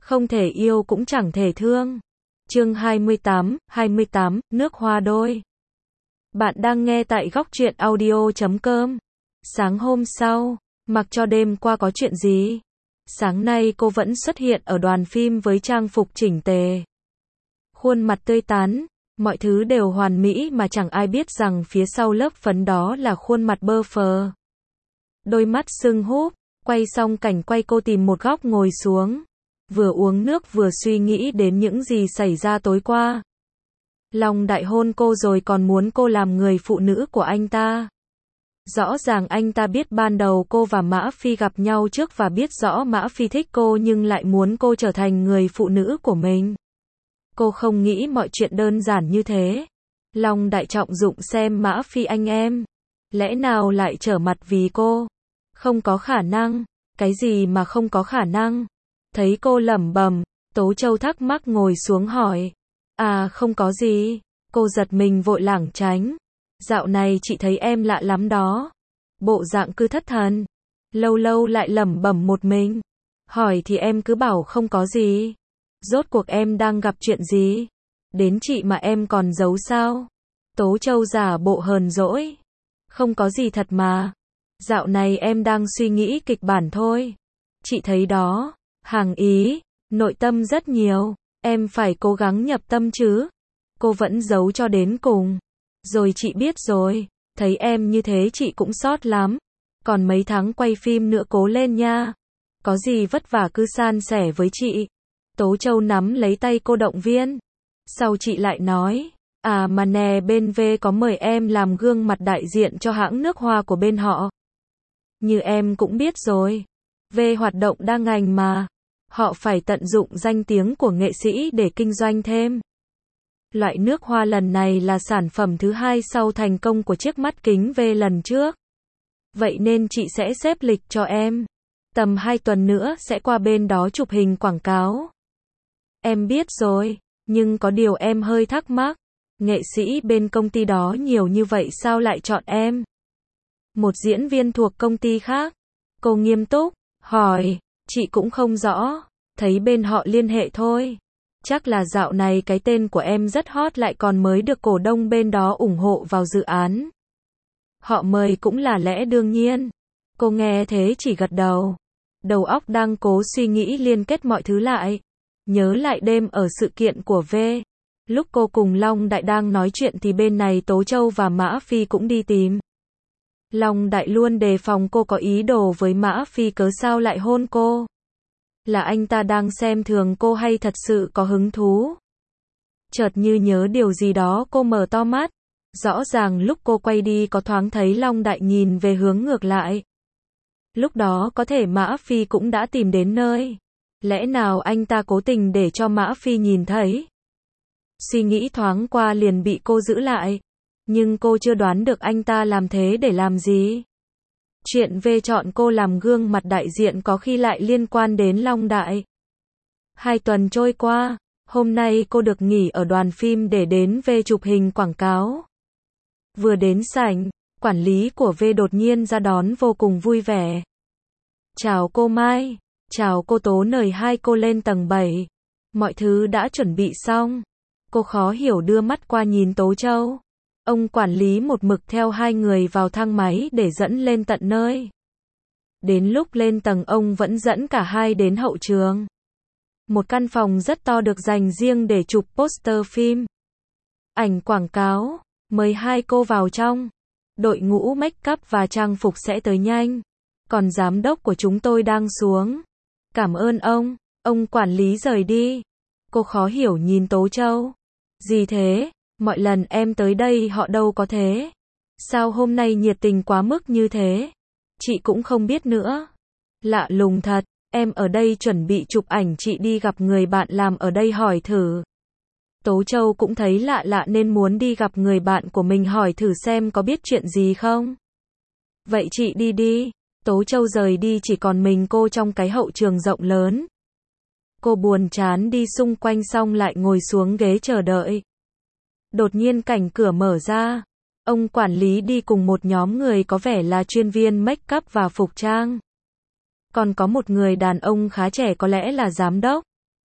Không thể yêu cũng chẳng thể thương. Chương 28, nước hoa đôi. Bạn đang nghe tại góc truyện audio.com. Sáng hôm sau, mặc cho đêm qua có chuyện gì, sáng nay cô vẫn xuất hiện ở đoàn phim với trang phục chỉnh tề. Khuôn mặt tươi tắn, mọi thứ đều hoàn mỹ mà chẳng ai biết rằng phía sau lớp phấn đó là khuôn mặt bơ phờ. Đôi mắt sưng húp, quay xong cảnh quay cô tìm một góc ngồi xuống. Vừa uống nước vừa suy nghĩ đến những gì xảy ra tối qua. Long Đại hôn cô rồi còn muốn cô làm người phụ nữ của anh ta. Rõ ràng anh ta biết ban đầu cô và Mã Phi gặp nhau trước và biết rõ Mã Phi thích cô nhưng lại muốn cô trở thành người phụ nữ của mình. Cô không nghĩ mọi chuyện đơn giản như thế. Long Đại trọng dụng xem Mã Phi anh em. Lẽ nào lại trở mặt vì cô? Không có khả năng. Cái gì mà không có khả năng? Thấy cô lẩm bẩm, Tố Châu thắc mắc ngồi xuống hỏi. À không có gì. Cô giật mình vội lảng tránh. Dạo này chị thấy em lạ lắm đó. Bộ dạng cứ thất thần. Lâu lâu lại lẩm bẩm một mình. Hỏi thì em cứ bảo không có gì. Rốt cuộc em đang gặp chuyện gì? Đến chị mà em còn giấu sao? Tố Châu giả bộ hờn dỗi. Không có gì thật mà. Dạo này em đang suy nghĩ kịch bản thôi. Chị thấy đó, hàng ý, nội tâm rất nhiều. Em phải cố gắng nhập tâm chứ. Cô vẫn giấu cho đến cùng. Rồi chị biết rồi. Thấy em như thế chị cũng sót lắm. Còn mấy tháng quay phim nữa cố lên nha. Có gì vất vả cứ san sẻ với chị. Tố Châu nắm lấy tay cô động viên. Sau chị lại nói. À mà nè bên V có mời em làm gương mặt đại diện cho hãng nước hoa của bên họ. Như em cũng biết rồi. V hoạt động đa ngành mà. Họ phải tận dụng danh tiếng của nghệ sĩ để kinh doanh thêm. Loại nước hoa lần này là sản phẩm thứ hai sau thành công của chiếc mắt kính V lần trước. Vậy nên chị sẽ xếp lịch cho em. Tầm 2 tuần nữa sẽ qua bên đó chụp hình quảng cáo. Em biết rồi, nhưng có điều em hơi thắc mắc. Nghệ sĩ bên công ty đó nhiều như vậy sao lại chọn em? Một diễn viên thuộc công ty khác. Cô nghiêm túc, hỏi, chị cũng không rõ. Thấy bên họ liên hệ thôi. Chắc là dạo này cái tên của em rất hot lại còn mới được cổ đông bên đó ủng hộ vào dự án. Họ mời cũng là lẽ đương nhiên. Cô nghe thế chỉ gật đầu. Đầu óc đang cố suy nghĩ liên kết mọi thứ lại. Nhớ lại đêm ở sự kiện của V. Lúc cô cùng Long Đại đang nói chuyện thì bên này Tố Châu và Mã Phi cũng đi tìm. Long Đại luôn đề phòng cô có ý đồ với Mã Phi cớ sao lại hôn cô. Là anh ta đang xem thường cô hay thật sự có hứng thú? Chợt như nhớ điều gì đó cô mở to mắt. Rõ ràng lúc cô quay đi có thoáng thấy Long Đại nhìn về hướng ngược lại. Lúc đó có thể Mã Phi cũng đã tìm đến nơi. Lẽ nào anh ta cố tình để cho Mã Phi nhìn thấy? Suy nghĩ thoáng qua liền bị cô giữ lại. Nhưng cô chưa đoán được anh ta làm thế để làm gì. Chuyện V chọn cô làm gương mặt đại diện có khi lại liên quan đến Long Đại. 2 tuần trôi qua, hôm nay cô được nghỉ ở đoàn phim để đến V chụp hình quảng cáo. Vừa đến sảnh, quản lý của V đột nhiên ra đón vô cùng vui vẻ. Chào cô Mai, chào cô Tố nời hai cô lên tầng 7. Mọi thứ đã chuẩn bị xong. Cô khó hiểu đưa mắt qua nhìn Tố Châu. Ông quản lý một mực theo hai người vào thang máy để dẫn lên tận nơi. Đến lúc lên tầng ông vẫn dẫn cả hai đến hậu trường. Một căn phòng rất to được dành riêng để chụp poster phim. Ảnh quảng cáo, mời hai cô vào trong. Đội ngũ make up và trang phục sẽ tới nhanh. Còn giám đốc của chúng tôi đang xuống. Cảm ơn ông quản lý rời đi. Cô khó hiểu nhìn Tố Châu. Gì thế? Mọi lần em tới đây họ đâu có thế. Sao hôm nay nhiệt tình quá mức như thế? Chị cũng không biết nữa. Lạ lùng thật, em ở đây chuẩn bị chụp ảnh chị đi gặp người bạn làm ở đây hỏi thử. Tố Châu cũng thấy lạ lạ nên muốn đi gặp người bạn của mình hỏi thử xem có biết chuyện gì không. Vậy chị đi đi. Tố Châu rời đi chỉ còn mình cô trong cái hậu trường rộng lớn. Cô buồn chán đi xung quanh xong lại ngồi xuống ghế chờ đợi. Đột nhiên cảnh cửa mở ra. Ông quản lý đi cùng một nhóm người có vẻ là chuyên viên make up và phục trang. Còn có một người đàn ông khá trẻ có lẽ là giám đốc.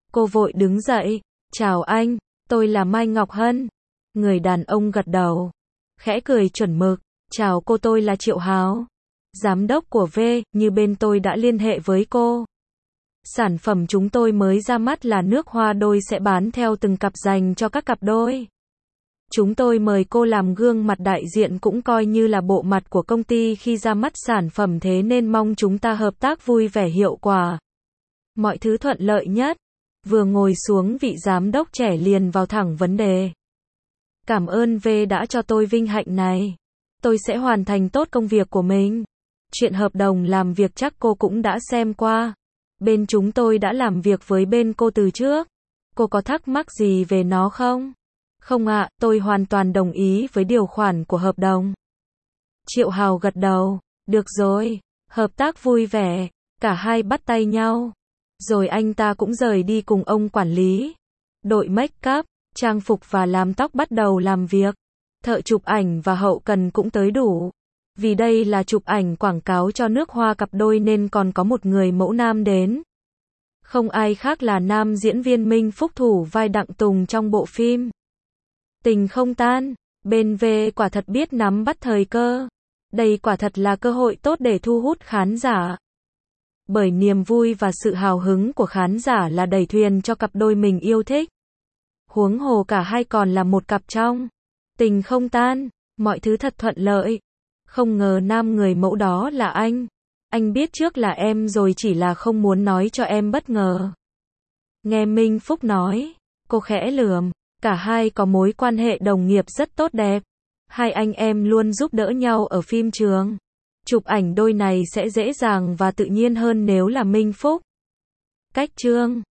Cô vội đứng dậy. Chào anh, tôi là Mai Ngọc Hân. Người đàn ông gật đầu. Khẽ cười chuẩn mực. Chào cô, tôi là Triệu Hào, giám đốc của V, như bên tôi đã liên hệ với cô. Sản phẩm chúng tôi mới ra mắt là nước hoa đôi sẽ bán theo từng cặp dành cho các cặp đôi. Chúng tôi mời cô làm gương mặt đại diện cũng coi như là bộ mặt của công ty khi ra mắt sản phẩm, thế nên mong chúng ta hợp tác vui vẻ hiệu quả. Mọi thứ thuận lợi nhất. Vừa ngồi xuống, vị giám đốc trẻ liền vào thẳng vấn đề. Cảm ơn V đã cho tôi vinh hạnh này. Tôi sẽ hoàn thành tốt công việc của mình. Chuyện hợp đồng làm việc chắc cô cũng đã xem qua. Bên chúng tôi đã làm việc với bên cô từ trước. Cô có thắc mắc gì về nó không? Không ạ, tôi hoàn toàn đồng ý với điều khoản của hợp đồng. Triệu Hào gật đầu. Được rồi, hợp tác vui vẻ. Cả hai bắt tay nhau. Rồi anh ta cũng rời đi cùng ông quản lý. Đội make up, trang phục và làm tóc bắt đầu làm việc. Thợ chụp ảnh và hậu cần cũng tới đủ. Vì đây là chụp ảnh quảng cáo cho nước hoa cặp đôi nên còn có một người mẫu nam đến. Không ai khác là nam diễn viên Minh Phúc thủ vai Đặng Tùng trong bộ phim Tình Không Tan. Bên V quả thật biết nắm bắt thời cơ. Đây quả thật là cơ hội tốt để thu hút khán giả. Bởi niềm vui và sự hào hứng của khán giả là đẩy thuyền cho cặp đôi mình yêu thích. Huống hồ cả hai còn là một cặp trong Tình Không Tan. Mọi thứ thật thuận lợi. Không ngờ nam người mẫu đó là anh. Anh biết trước là em rồi, chỉ là không muốn nói cho em bất ngờ. Nghe Minh Phúc nói, cô khẽ lườm. Cả hai có mối quan hệ đồng nghiệp rất tốt đẹp. Hai anh em luôn giúp đỡ nhau ở phim trường. Chụp ảnh đôi này sẽ dễ dàng và tự nhiên hơn nếu là Minh Phúc. Cách chương